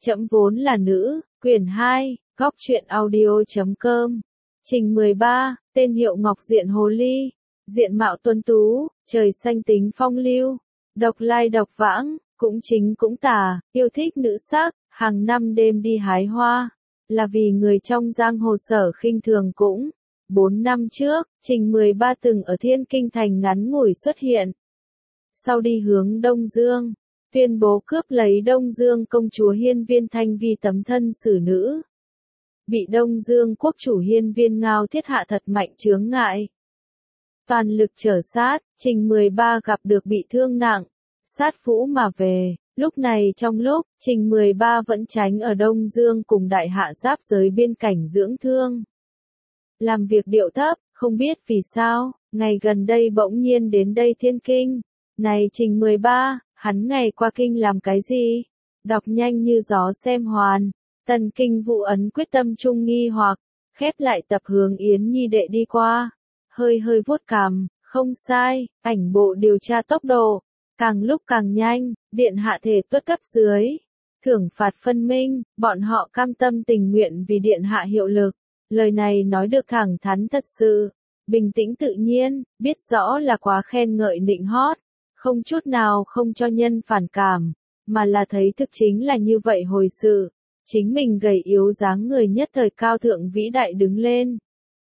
Trẫm vốn là nữ, quyển 2, góc truyện audio.com. Trình 13, tên hiệu Ngọc Diện Hồ Ly, diện mạo tuấn tú, trời xanh tính phong lưu, độc lai độc vãng, cũng chính cũng tà, yêu thích nữ sắc, hàng năm đêm đi hái hoa, là vì người trong giang hồ sở khinh thường cũng. 4 năm trước, Trình 13 từng ở Thiên Kinh Thành ngắn ngủi xuất hiện. Sau đi hướng Đông Dương, tuyên bố cướp lấy Đông Dương công chúa Hiên Viên Thanh Vi tấm thân xử nữ. Bị Đông Dương quốc chủ Hiên Viên Ngao Thiết hạ thật mạnh chướng ngại. Toàn lực trở sát, Trình 13 gặp được bị thương nặng, sát phũ mà về. Lúc này trong lúc, Trình 13 vẫn tránh ở Đông Dương cùng đại hạ giáp giới biên cảnh dưỡng thương. Làm việc điệu thấp, không biết vì sao, ngày gần đây bỗng nhiên đến đây Thiên Kinh. Này Trình 13, hắn ngày qua kinh làm cái gì? Đọc nhanh như gió xem hoàn. Tần Kinh Vũ ấn quyết tâm trung nghi hoặc, khép lại tập hướng Yến Nhi đệ đi qua. Hơi vuốt cằm, không sai, ảnh bộ điều tra tốc độ. Càng lúc càng nhanh, điện hạ thể tuất cấp dưới. Thưởng phạt phân minh, bọn họ cam tâm tình nguyện vì điện hạ hiệu lực. Lời này nói được thẳng thắn thật sự, bình tĩnh tự nhiên, biết rõ là quá khen ngợi nịnh hót, không chút nào không cho nhân phản cảm, mà là thấy thực chính là như vậy hồi sự, chính mình gầy yếu dáng người nhất thời cao thượng vĩ đại đứng lên.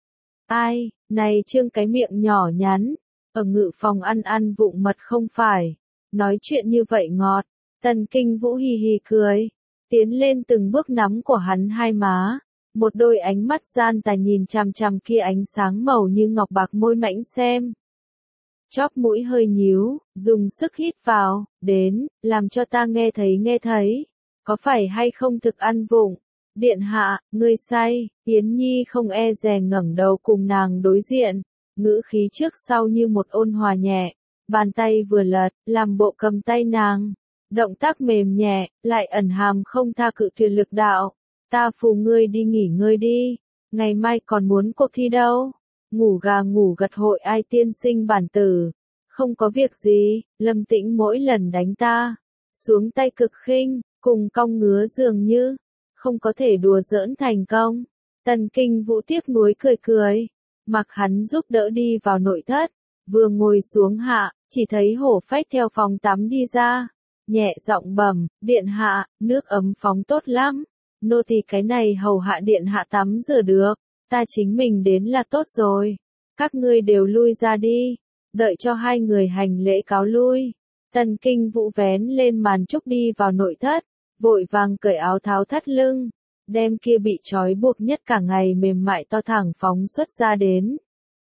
Ai, này trương cái miệng nhỏ nhắn, ở ngự phòng ăn vụng mật không phải, nói chuyện như vậy ngọt, Tần Kinh Vũ hì hì cười, tiến lên từng bước nắm của hắn hai má. Một đôi ánh mắt gian tà nhìn chằm chằm kia ánh sáng màu như ngọc bạc môi mảnh xem. Chóp mũi hơi nhíu, dùng sức hít vào, đến, làm cho ta nghe thấy. Có phải hay không thực ăn vụng? Điện hạ, ngươi say, Yến Nhi không e dè ngẩng đầu cùng nàng đối diện, ngữ khí trước sau như một ôn hòa nhẹ, bàn tay vừa lật, làm bộ cầm tay nàng. Động tác mềm nhẹ, lại ẩn hàm không tha cự tuyệt lực đạo. Ta phù ngươi đi nghỉ ngơi đi, ngày mai còn muốn cuộc thi đâu. Ngủ gà ngủ gật hội ai tiên sinh bản tử. Không có việc gì, Lâm Tĩnh mỗi lần đánh ta. Xuống tay cực khinh, cùng cong ngứa dường như. Không có thể đùa giỡn thành công. Tần Kinh Vũ tiếc nuối cười. Mặc hắn giúp đỡ đi vào nội thất. Vừa ngồi xuống hạ, chỉ thấy hổ phách theo phòng tắm đi ra. Nhẹ giọng bẩm, điện hạ, nước ấm phóng tốt lắm. Nô tỳ cái này hầu hạ điện hạ tắm rửa được, ta chính mình đến là tốt rồi. Các ngươi đều lui ra đi, đợi cho hai người hành lễ cáo lui. Tần Kinh Vũ vén lên màn trúc đi vào nội thất, vội vàng cởi áo tháo thắt lưng, đem kia bị trói buộc nhất cả ngày mềm mại to thẳng phóng xuất ra đến.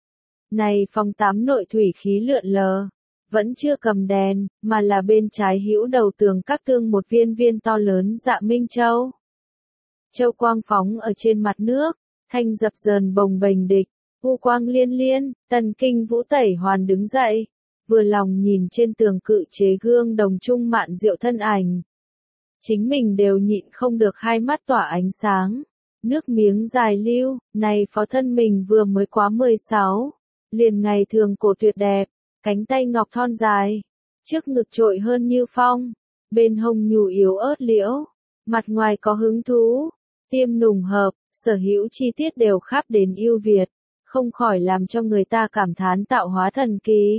Này phòng tắm nội thủy khí lượn lờ, vẫn chưa cầm đèn, mà là bên trái hữu đầu tường các tương một viên to lớn dạ minh châu. Châu quang phóng ở trên mặt nước, thanh dập dờn bồng bềnh địch, u quang liên, Tần Kinh Vũ tẩy hoàn đứng dậy, vừa lòng nhìn trên tường cự chế gương đồng trung mạn diệu thân ảnh. Chính mình đều nhịn không được hai mắt tỏa ánh sáng, nước miếng dài lưu, này phó thân mình vừa mới quá 16, liền ngày thường cổ tuyệt đẹp, cánh tay ngọc thon dài, trước ngực trội hơn như phong, bên hông nhù yếu ớt liễu, mặt ngoài có hứng thú. Tiêm nùng hợp, sở hữu chi tiết đều khắp đến yêu Việt, không khỏi làm cho người ta cảm thán tạo hóa thần kỳ.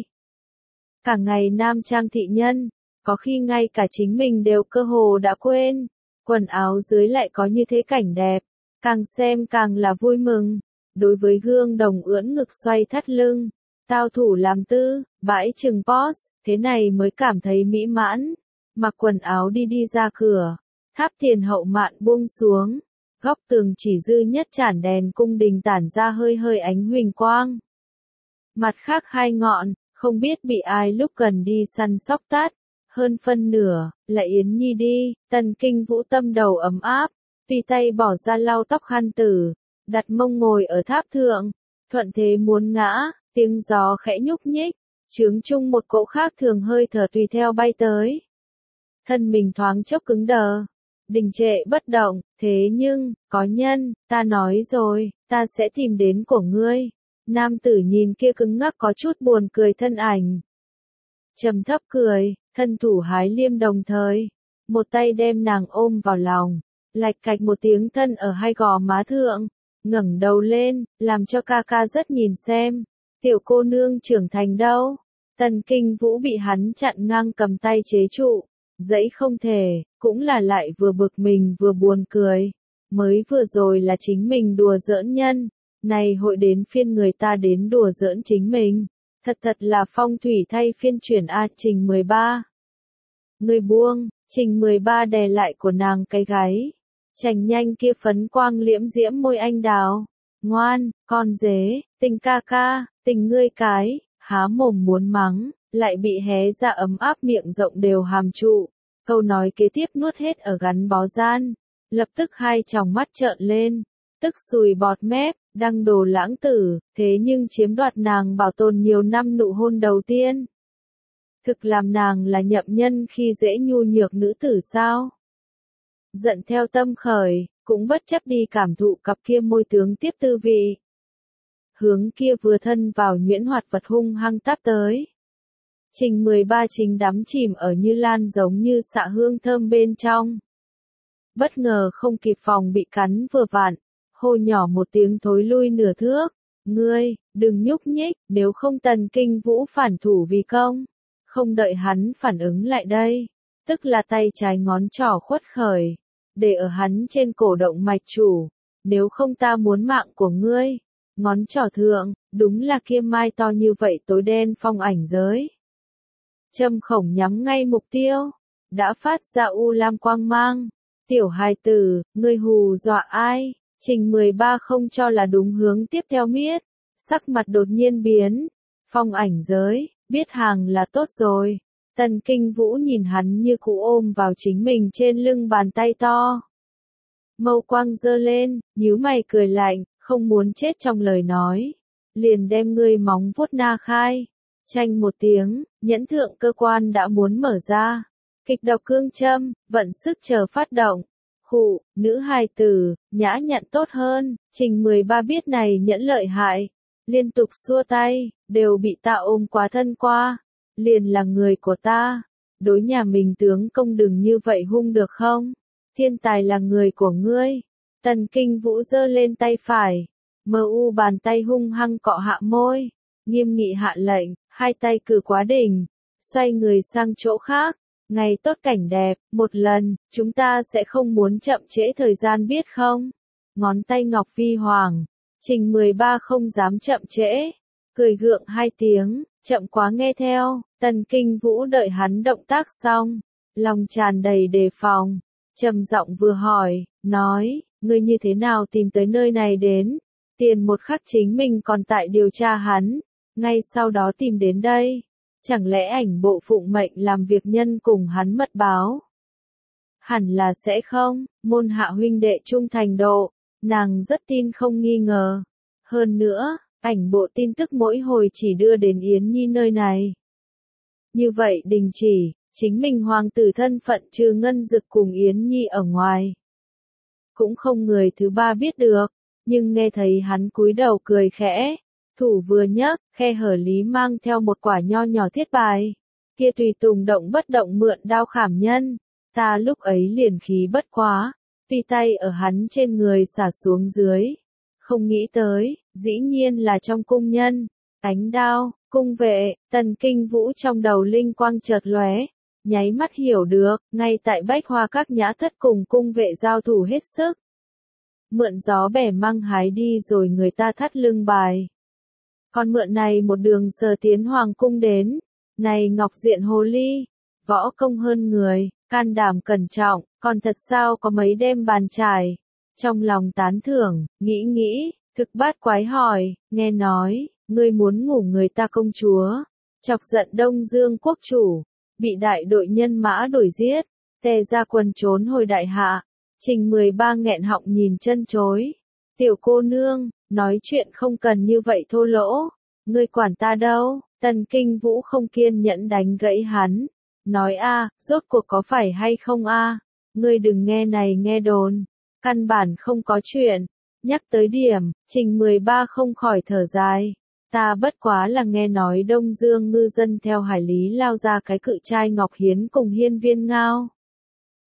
Cả ngày nam trang thị nhân, có khi ngay cả chính mình đều cơ hồ đã quên, quần áo dưới lại có như thế cảnh đẹp, càng xem càng là vui mừng. Đối với gương đồng ưỡn ngực xoay thắt lưng, tao thủ làm tư, bãi chừng pose, thế này mới cảm thấy mỹ mãn. Mặc quần áo đi ra cửa, tháp tiền hậu mạn buông xuống. Góc tường chỉ dư nhất chản đèn cung đình tản ra hơi ánh huỳnh quang. Mặt khác hai ngọn, không biết bị ai lúc gần đi săn sóc tát, hơn phân nửa, là Yến Nhi đi, Tần Kinh Vũ tâm đầu ấm áp, tùy tay bỏ ra lau tóc khăn tử, đặt mông ngồi ở tháp thượng, thuận thế muốn ngã, tiếng gió khẽ nhúc nhích, chướng chung một cỗ khác thường hơi thở tùy theo bay tới. Thân mình thoáng chốc cứng đờ. Đình trệ bất động, thế nhưng, có nhân, ta nói rồi, ta sẽ tìm đến của ngươi. Nam tử nhìn kia cứng ngắc có chút buồn cười thân ảnh. Trầm thấp cười, thân thủ hái liêm đồng thời. một tay đem nàng ôm vào lòng, lạch cạch một tiếng thân ở hai gò má thượng, ngẩng đầu lên, làm cho ca ca rất nhìn xem, tiểu cô nương trưởng thành đâu. Tần Kinh Vũ bị hắn chặn ngang cầm tay chế trụ, dãy không thể, cũng là lại vừa bực mình vừa buồn cười. Mới vừa rồi là chính mình đùa giỡn nhân, này hội đến phiên người ta đến đùa giỡn chính mình. Thật là phong thủy thay phiên chuyển a. Trình 13. Người buông, Trình 13 đè lại của nàng cái gáy. Chành nhanh kia phấn quang liễm diễm môi anh đào. Ngoan, con dế, tình ca ca, tình ngươi cái, há mồm muốn mắng, lại bị hé ra ấm áp miệng rộng đều hàm trụ. Câu nói kế tiếp nuốt hết ở gắn bó gian. Lập tức hai tròng mắt trợn lên, tức sùi bọt mép, đăng đồ lãng tử, thế nhưng chiếm đoạt nàng bảo tồn nhiều năm nụ hôn đầu tiên. Thực làm nàng là nhậm nhân khi dễ nhu nhược nữ tử sao? Giận theo tâm khởi, cũng bất chấp đi cảm thụ cặp kia môi tướng tiếp tư vị. Hướng kia vừa thân vào nhuyễn hoạt vật hung hăng táp tới. Trình 13 chính đắm chìm ở như lan giống như xạ hương thơm bên trong. Bất ngờ không kịp phòng bị cắn vừa vặn, hô nhỏ một tiếng thối lui nửa thước. Ngươi, đừng nhúc nhích, nếu không Tần Kinh Vũ phản thủ vì công. Không đợi hắn phản ứng lại đây, tức là tay trái ngón trỏ khuất khởi, để ở hắn trên cổ động mạch chủ. Nếu không ta muốn mạng của ngươi. Ngón trỏ thượng, đúng là kia mai to như vậy tối đen phong ảnh giới. Châm khổng nhắm ngay mục tiêu, đã phát ra u lam quang mang. Tiểu hài tử, ngươi hù dọa ai? Trình 13 không cho là đúng hướng tiếp theo miết, sắc mặt đột nhiên biến. Phong ảnh giới, biết hàng là tốt rồi. Tần Kinh Vũ nhìn hắn như cụ ôm vào chính mình trên lưng bàn tay to. Mâu quang giơ lên, nhíu mày cười lạnh, không muốn chết trong lời nói. Liền đem ngươi móng vuốt na khai. Chanh một tiếng, nhẫn thượng cơ quan đã muốn mở ra. Kịch độc cương châm, vận sức chờ phát động. Khụ, nữ hài tử, nhã nhặn tốt hơn. Trình 13 biết này nhẫn lợi hại. Liên tục xua tay, đều bị ta ôm quá thân qua. Liền là người của ta. Đối nhà mình tướng công đừng như vậy hung được không? Thiên tài là người của ngươi. Tần Kinh Vũ giơ lên tay phải. Mu bàn tay hung hăng cọ hạ môi. Nghiêm nghị hạ lệnh, hai tay cử quá đỉnh. Xoay người sang chỗ khác. Ngày tốt cảnh đẹp, một lần, chúng ta sẽ không muốn chậm trễ thời gian biết không? Ngón tay ngọc phi hoàng. Trình 13 không dám chậm trễ. Cười gượng hai tiếng, chậm quá nghe theo. Tần Kinh Vũ đợi hắn động tác xong. Lòng tràn đầy đề phòng. Trầm giọng vừa hỏi, nói, ngươi như thế nào tìm tới nơi này đến? Tiền một khắc chính mình còn tại điều tra hắn. Ngay sau đó tìm đến đây. Chẳng lẽ ảnh bộ phụng mệnh làm việc nhân cùng hắn mật báo? Hẳn là sẽ không, môn hạ huynh đệ trung thành độ, nàng rất tin không nghi ngờ. Hơn nữa, ảnh bộ tin tức mỗi hồi chỉ đưa đến Yến Nhi nơi này. Như vậy đình chỉ, chính mình hoàng tử thân phận trừ Ngân Dực cùng Yến Nhi ở ngoài. Cũng không người thứ ba biết được, nhưng nghe thấy hắn cúi đầu cười khẽ. Thủ vừa nhấc, khe hở lý mang theo một quả nho nhỏ thiết bài. Kia tùy tùng động bất động mượn đao khảm nhân. Ta lúc ấy liền khí bất quá. Tùy tay ở hắn trên người xả xuống dưới. Không nghĩ tới, dĩ nhiên là trong cung nhân. Ánh đao, cung vệ, Tần Kinh Vũ trong đầu linh quang chợt lóe. Nháy mắt hiểu được, ngay tại Bách Hoa các nhã thất cùng cung vệ giao thủ hết sức. Mượn gió bẻ măng hái đi rồi người ta thắt lưng bài. Còn mượn này một đường sờ tiến hoàng cung đến. Này ngọc diện hồ ly, võ công hơn người, can đảm cẩn trọng, còn thật sao có mấy đêm bàn trải. Trong lòng tán thưởng, nghĩ, thực bát quái hỏi, nghe nói, ngươi muốn ngủ người ta công chúa. Chọc giận Đông Dương quốc chủ, bị đại đội nhân mã đuổi giết, tề ra quân trốn hồi đại hạ. Trình 13 nghẹn họng nhìn chân chối. Tiểu cô nương, nói chuyện không cần như vậy thô lỗ. Ngươi quản ta đâu? Tần Kinh Vũ không kiên nhẫn đánh gãy hắn. Nói a, rốt cuộc có phải hay không a? Ngươi đừng nghe này nghe đồn. Căn bản không có chuyện. Nhắc tới điểm, Trình 13 không khỏi thở dài. Ta bất quá là nghe nói Đông Dương ngư dân theo hải lý lao ra cái cự trai Ngọc Hiến cùng hiên viên ngao.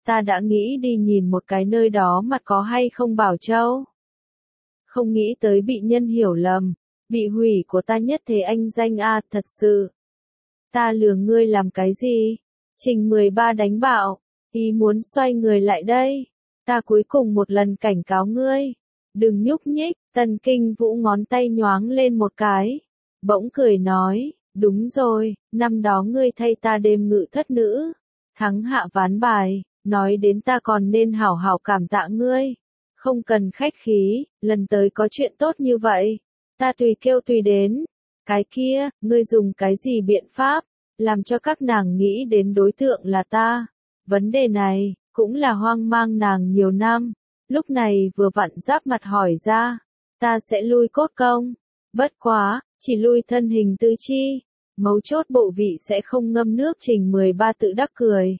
Ta đã nghĩ đi nhìn một cái nơi đó mặt có hay không Bảo Châu. Không nghĩ tới bị nhân hiểu lầm, bị hủy của ta nhất thế anh danh a, thật sự. Ta lừa ngươi làm cái gì? Trình 13 đánh bạo, ý muốn xoay người lại đây. Ta cuối cùng một lần cảnh cáo ngươi. Đừng nhúc nhích, Tần Kinh Vũ ngón tay nhoáng lên một cái. Bỗng cười nói, đúng rồi, năm đó ngươi thay ta đêm ngự thất nữ. Thắng hạ ván bài, nói đến ta còn nên hảo hảo cảm tạ ngươi. Không cần khách khí, lần tới có chuyện tốt như vậy. Ta tùy kêu tùy đến. Cái kia, ngươi dùng cái gì biện pháp, làm cho các nàng nghĩ đến đối tượng là ta. Vấn đề này, cũng là hoang mang nàng nhiều năm. Lúc này vừa vặn giáp mặt hỏi ra, ta sẽ lui cốt công. Bất quá, chỉ lui thân hình tứ chi. Mấu chốt bộ vị sẽ không ngâm nước. Trình 13 tự đắc cười.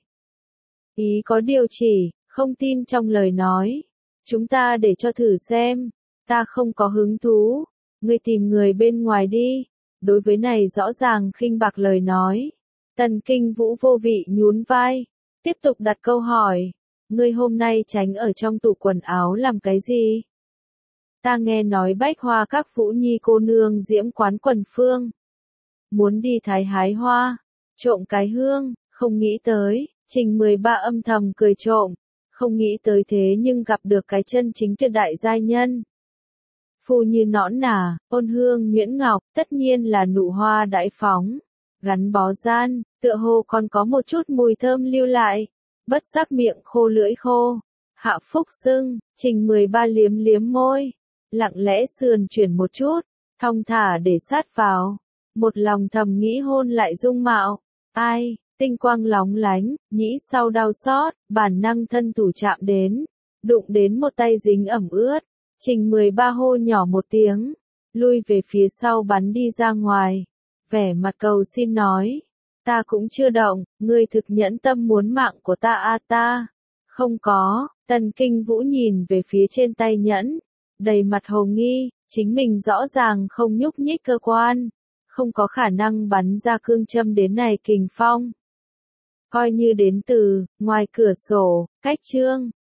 Ý có điều chỉ, không tin trong lời nói. Chúng ta để cho thử xem. Ta không có hứng thú. Ngươi tìm người bên ngoài đi. Đối với này rõ ràng khinh bạc lời nói. Tần Kinh Vũ vô vị nhún vai. Tiếp tục đặt câu hỏi. Ngươi hôm nay tránh ở trong tủ quần áo làm cái gì? Ta nghe nói Bách Hoa các Vũ Nhi cô nương diễm quán quần phương. Muốn đi thái hái hoa. Trộm cái hương. Không nghĩ tới. Trình 13 âm thầm cười trộm. Không nghĩ tới thế nhưng gặp được cái chân chính tuyệt đại giai nhân. Phu như nõn nà, ôn hương nhuyễn ngọc, tất nhiên là nụ hoa đại phóng. Gắn bó gian, tựa hồ còn có một chút mùi thơm lưu lại. Bất giác miệng khô lưỡi khô. Hạ Phúc Sưng, Trình 13 liếm liếm môi. Lặng lẽ sườn chuyển một chút, thong thả để sát vào. Một lòng thầm nghĩ hôn lại dung mạo. Ai, tinh quang lóng lánh, nhĩ sau đau xót, bản năng thân thủ chạm đến. Đụng đến một tay dính ẩm ướt. Trình 13 hô nhỏ một tiếng. Lui về phía sau bắn đi ra ngoài. Vẻ mặt cầu xin nói. Ta cũng chưa động, ngươi thực nhẫn tâm muốn mạng của ta a ta. Không có, Tần Kinh Vũ nhìn về phía trên tay nhẫn. Đầy mặt hồ nghi, chính mình rõ ràng không nhúc nhích cơ quan. Không có khả năng bắn ra cương châm đến này kình phong. Coi như đến từ, ngoài cửa sổ, cách chương.